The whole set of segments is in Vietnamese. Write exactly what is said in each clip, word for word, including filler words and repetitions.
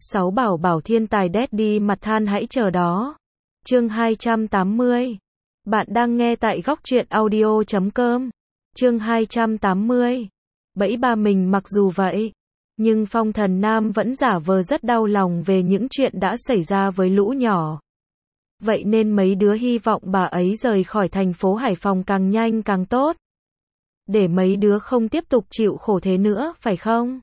Sáu bảo bảo thiên tài Daddy mặt than hãy chờ đó. Chương hai trăm tám mươi. Bạn đang nghe tại góc truyện audio chấm com. Chương hai trăm tám mươi. Bẫy ba mình. Mặc dù vậy, nhưng Phong Thần Nam vẫn giả vờ rất đau lòng về những chuyện đã xảy ra với lũ nhỏ. Vậy nên mấy đứa hy vọng bà ấy rời khỏi thành phố Hải Phòng càng nhanh càng tốt. Để mấy đứa không tiếp tục chịu khổ thế nữa, phải không?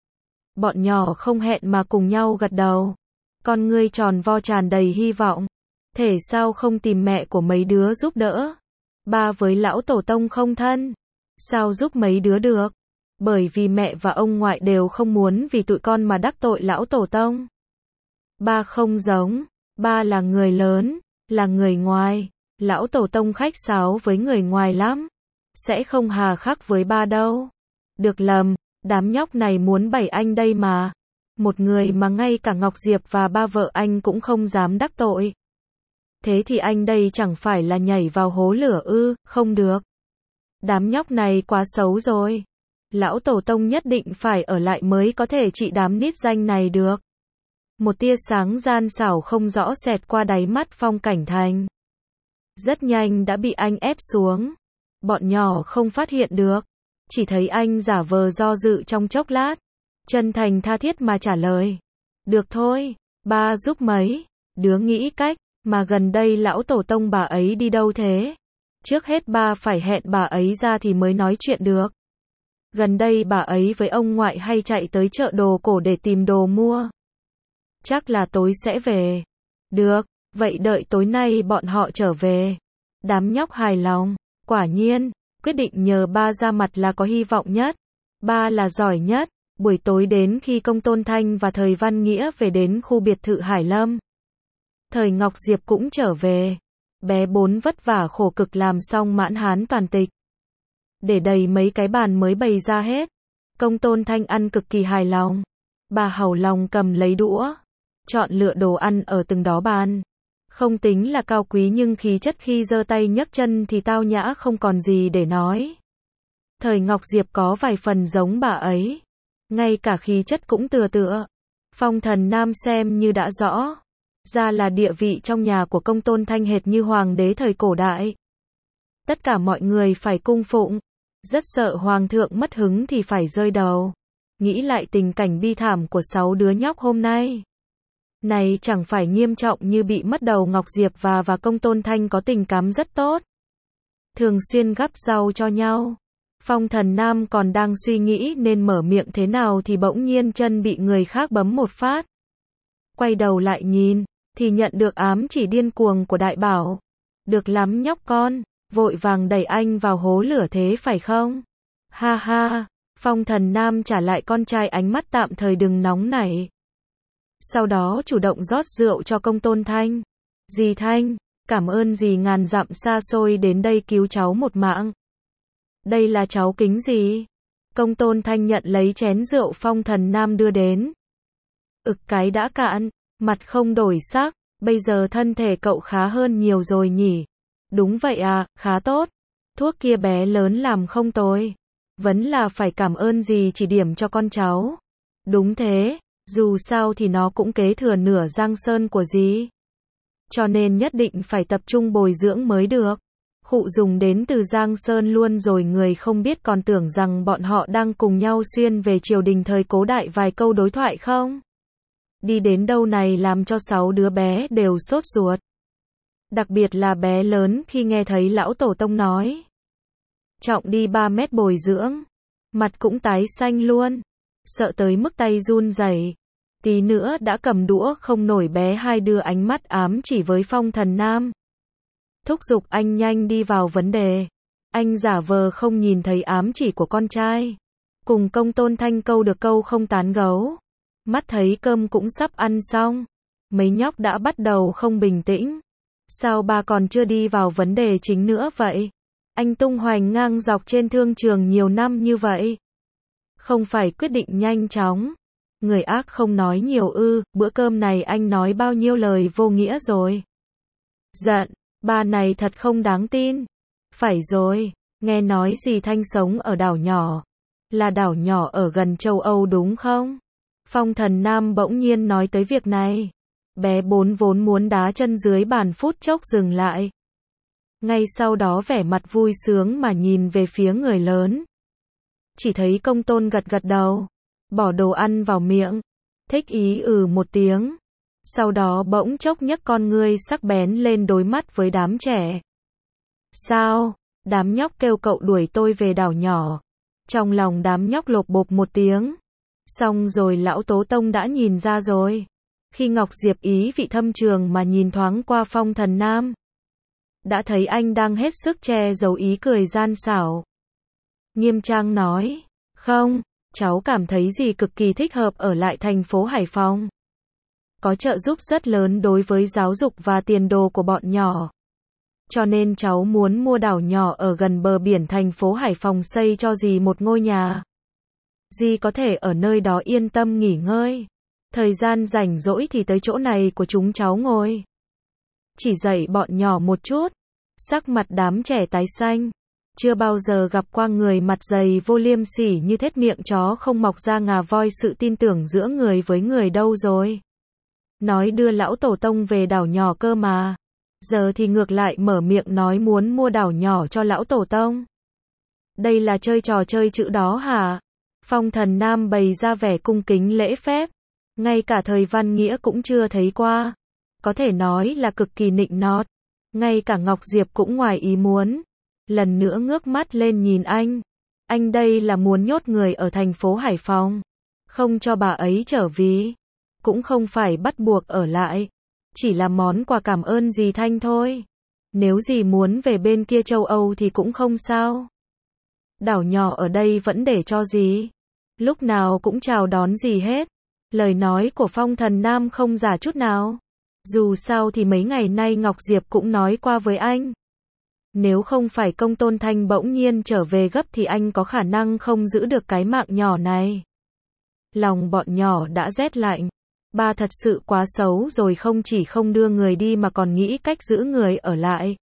Bọn nhỏ không hẹn mà cùng nhau gật đầu. Con ngươi tròn vo tràn đầy hy vọng. Thể sao không tìm mẹ của mấy đứa giúp đỡ? Ba với lão tổ tông không thân. Sao giúp mấy đứa được? Bởi vì mẹ và ông ngoại đều không muốn vì tụi con mà đắc tội lão tổ tông. Ba không giống. Ba là người lớn, là người ngoài. Lão tổ tông khách sáo với người ngoài lắm. Sẽ không hà khắc với ba đâu. Được lầm, đám nhóc này muốn bẫy anh đây mà. Một người mà ngay cả Ngọc Diệp và ba vợ anh cũng không dám đắc tội. Thế thì anh đây chẳng phải là nhảy vào hố lửa ư? Không được. Đám nhóc này quá xấu rồi. Lão tổ tông nhất định phải ở lại mới có thể trị đám nít danh này được. Một tia sáng gian xảo không rõ xẹt qua đáy mắt Phong Cảnh Thành. Rất nhanh đã bị anh ép xuống. Bọn nhỏ không phát hiện được. Chỉ thấy anh giả vờ do dự trong chốc lát. Chân thành tha thiết mà trả lời. Được thôi, ba giúp mấy. Đứa nghĩ cách, mà gần đây lão tổ tông bà ấy đi đâu thế? Trước hết ba phải hẹn bà ấy ra thì mới nói chuyện được. Gần đây bà ấy với ông ngoại hay chạy tới chợ đồ cổ để tìm đồ mua. Chắc là tối sẽ về. Được, vậy đợi tối nay bọn họ trở về. Đám nhóc hài lòng. Quả nhiên, quyết định nhờ ba ra mặt là có hy vọng nhất. Ba là giỏi nhất. Buổi tối đến khi Công Tôn Thanh và Thời Văn Nghĩa về đến khu biệt thự Hải Lâm. Thời Ngọc Diệp cũng trở về. Bé bốn vất vả khổ cực làm xong mãn hán toàn tịch. Để đầy mấy cái bàn mới bày ra hết. Công Tôn Thanh ăn cực kỳ hài lòng. Bà hàu lòng cầm lấy đũa. Chọn lựa đồ ăn ở từng đó bàn. Không tính là cao quý nhưng khí chất khi giơ tay nhấc chân thì tao nhã không còn gì để nói. Thời Ngọc Diệp có vài phần giống bà ấy. Ngay cả khí chất cũng tựa tựa. Phong Thần Nam xem như đã rõ. Ra là địa vị trong nhà của Công Tôn Thanh hệt như hoàng đế thời cổ đại. Tất cả mọi người phải cung phụng. Rất sợ hoàng thượng mất hứng thì phải rơi đầu. Nghĩ lại tình cảnh bi thảm của sáu đứa nhóc hôm nay. Này chẳng phải nghiêm trọng như bị mất đầu. Ngọc Diệp và và Công Tôn Thanh có tình cảm rất tốt. Thường xuyên gắp rau cho nhau. Phong Thần Nam còn đang suy nghĩ nên mở miệng thế nào thì bỗng nhiên chân bị người khác bấm một phát. Quay đầu lại nhìn, thì nhận được ám chỉ điên cuồng của Đại Bảo. Được lắm nhóc con, vội vàng đẩy anh vào hố lửa thế phải không? Ha ha, Phong Thần Nam trả lại con trai ánh mắt tạm thời đừng nóng nảy. Sau đó chủ động rót rượu cho Công Tôn Thanh. Dì Thanh, cảm ơn dì ngàn dặm xa xôi đến đây cứu cháu một mạng. Đây là cháu kính gì? Công Tôn Thanh nhận lấy chén rượu Phong Thần Nam đưa đến. Ực cái đã cạn, mặt không đổi sắc, bây giờ thân thể cậu khá hơn nhiều rồi nhỉ? Đúng vậy à, khá tốt. Thuốc kia bé lớn làm không tồi. Vẫn là phải cảm ơn dì chỉ điểm cho con cháu. Đúng thế, dù sao thì nó cũng kế thừa nửa Giang Sơn của dì. Cho nên nhất định phải tập trung bồi dưỡng mới được. Khụ dùng đến từ Giang Sơn luôn rồi người không biết còn tưởng rằng bọn họ đang cùng nhau xuyên về triều đình thời cổ đại vài câu đối thoại không? Đi đến đâu này làm cho sáu đứa bé đều sốt ruột. Đặc biệt là bé lớn khi nghe thấy lão tổ tông nói. Trọng đi ba mét bồi dưỡng. Mặt cũng tái xanh luôn. Sợ tới mức tay run rẩy. Tí nữa đã cầm đũa không nổi bé hai đưa ánh mắt ám chỉ với Phong Thần Nam. Thúc giục anh nhanh đi vào vấn đề. Anh giả vờ không nhìn thấy ám chỉ của con trai. Cùng Công Tôn Thanh câu được câu không tán gấu. Mắt thấy cơm cũng sắp ăn xong. Mấy nhóc đã bắt đầu không bình tĩnh. Sao ba còn chưa đi vào vấn đề chính nữa vậy? Anh tung hoành ngang dọc trên thương trường nhiều năm như vậy. Không phải quyết định nhanh chóng. Người ác không nói nhiều ư, bữa cơm này anh nói bao nhiêu lời vô nghĩa rồi. Giận, ba này thật không đáng tin. Phải rồi, nghe nói dì Thanh sống ở đảo nhỏ. Là đảo nhỏ ở gần châu Âu đúng không? Phong Thần Nam bỗng nhiên nói tới việc này. Bé Bốn vốn muốn đá chân dưới bàn phút chốc dừng lại. Ngay sau đó vẻ mặt vui sướng mà nhìn về phía người lớn. Chỉ thấy Công Tôn gật gật đầu, bỏ đồ ăn vào miệng, thích ý ừ một tiếng. Sau đó bỗng chốc nhấc con ngươi sắc bén lên đối mắt với đám trẻ. Sao? Đám nhóc kêu cậu đuổi tôi về đảo nhỏ. Trong lòng đám nhóc lộp bộp một tiếng. Xong rồi lão Tố Tông đã nhìn ra rồi. Khi Ngọc Diệp ý vị thâm trường mà nhìn thoáng qua Phong Thần Nam, đã thấy anh đang hết sức che giấu ý cười gian xảo. Nghiêm trang nói, không, cháu cảm thấy gì cực kỳ thích hợp ở lại thành phố Hải Phòng. Có trợ giúp rất lớn đối với giáo dục và tiền đồ của bọn nhỏ. Cho nên cháu muốn mua đảo nhỏ ở gần bờ biển thành phố Hải Phòng xây cho dì một ngôi nhà. Dì có thể ở nơi đó yên tâm nghỉ ngơi. Thời gian rảnh rỗi thì tới chỗ này của chúng cháu ngồi. Chỉ dạy bọn nhỏ một chút. Sắc mặt đám trẻ tái xanh. Chưa bao giờ gặp qua người mặt dày vô liêm sỉ như thét miệng chó không mọc ra ngà voi sự tin tưởng giữa người với người đâu rồi. Nói đưa lão tổ tông về đảo nhỏ cơ mà. Giờ thì ngược lại mở miệng nói muốn mua đảo nhỏ cho lão tổ tông. Đây là chơi trò chơi chữ đó hả? Phong Thần Nam bày ra vẻ cung kính lễ phép. Ngay cả thời văn nghĩa cũng chưa thấy qua. Có thể nói là cực kỳ nịnh nọt. Ngay cả Ngọc Diệp cũng ngoài ý muốn. Lần nữa ngước mắt lên nhìn anh. Anh đây là muốn nhốt người ở thành phố Hải Phòng. Không cho bà ấy trở về. Cũng không phải bắt buộc ở lại. Chỉ là món quà cảm ơn dì Thanh thôi. Nếu dì muốn về bên kia châu Âu thì cũng không sao. Đảo nhỏ ở đây vẫn để cho dì. Lúc nào cũng chào đón dì hết. Lời nói của Phong Thần Nam không giả chút nào. Dù sao thì mấy ngày nay Ngọc Diệp cũng nói qua với anh. Nếu không phải Công Tôn Thanh bỗng nhiên trở về gấp thì anh có khả năng không giữ được cái mạng nhỏ này. Lòng bọn nhỏ đã rét lạnh. Ba thật sự quá xấu rồi, không chỉ không đưa người đi mà còn nghĩ cách giữ người ở lại.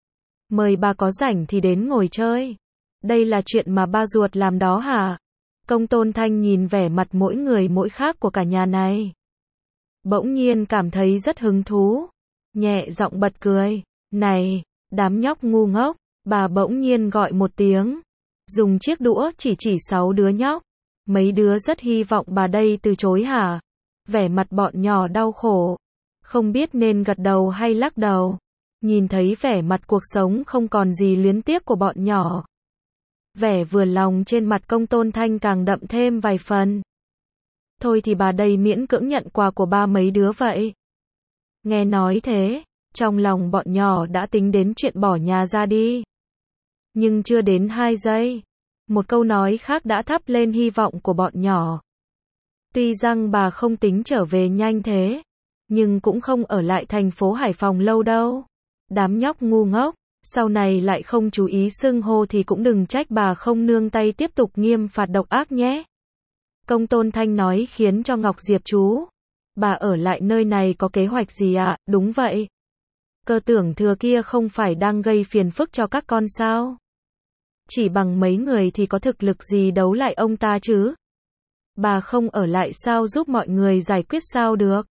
Mời ba có rảnh thì đến ngồi chơi. Đây là chuyện mà ba ruột làm đó hả? Công Tôn Thanh nhìn vẻ mặt mỗi người mỗi khác của cả nhà này. Bỗng nhiên cảm thấy rất hứng thú. Nhẹ giọng bật cười. Này, đám nhóc ngu ngốc. Bà bỗng nhiên gọi một tiếng. Dùng chiếc đũa chỉ chỉ sáu đứa nhóc. Mấy đứa rất hy vọng bà đây từ chối hả? Vẻ mặt bọn nhỏ đau khổ. Không biết nên gật đầu hay lắc đầu. Nhìn thấy vẻ mặt cuộc sống không còn gì luyến tiếc của bọn nhỏ. Vẻ vừa lòng trên mặt Công Tôn Thanh càng đậm thêm vài phần. Thôi thì bà đây miễn cưỡng nhận quà của ba mấy đứa vậy. Nghe nói thế, trong lòng bọn nhỏ đã tính đến chuyện bỏ nhà ra đi. Nhưng chưa đến hai giây, một câu nói khác đã thắp lên hy vọng của bọn nhỏ. Tuy rằng bà không tính trở về nhanh thế, nhưng cũng không ở lại thành phố Hải Phòng lâu đâu. Đám nhóc ngu ngốc, sau này lại không chú ý xưng hô thì cũng đừng trách bà không nương tay tiếp tục nghiêm phạt độc ác nhé. Công Tôn Thanh nói khiến cho Ngọc Diệp chú. Bà ở lại nơi này có kế hoạch gì ạ? À? Đúng vậy. Cơ tưởng thừa kia không phải đang gây phiền phức cho các con sao? Chỉ bằng mấy người thì có thực lực gì đấu lại ông ta chứ? Bà không ở lại sao giúp mọi người giải quyết sao được?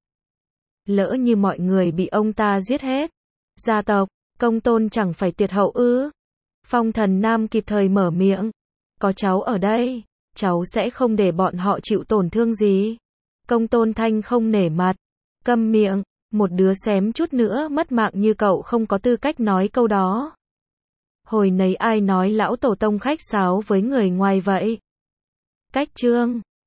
Lỡ như mọi người bị ông ta giết hết. Gia tộc, Công Tôn chẳng phải tiệt hậu ư? Phong Thần Nam kịp thời mở miệng. Có cháu ở đây, cháu sẽ không để bọn họ chịu tổn thương gì. Công Tôn Thanh không nể mặt. Câm miệng, một đứa xém chút nữa mất mạng như cậu không có tư cách nói câu đó. Hồi nấy ai nói lão tổ tông khách sáo với người ngoài vậy? Cách chương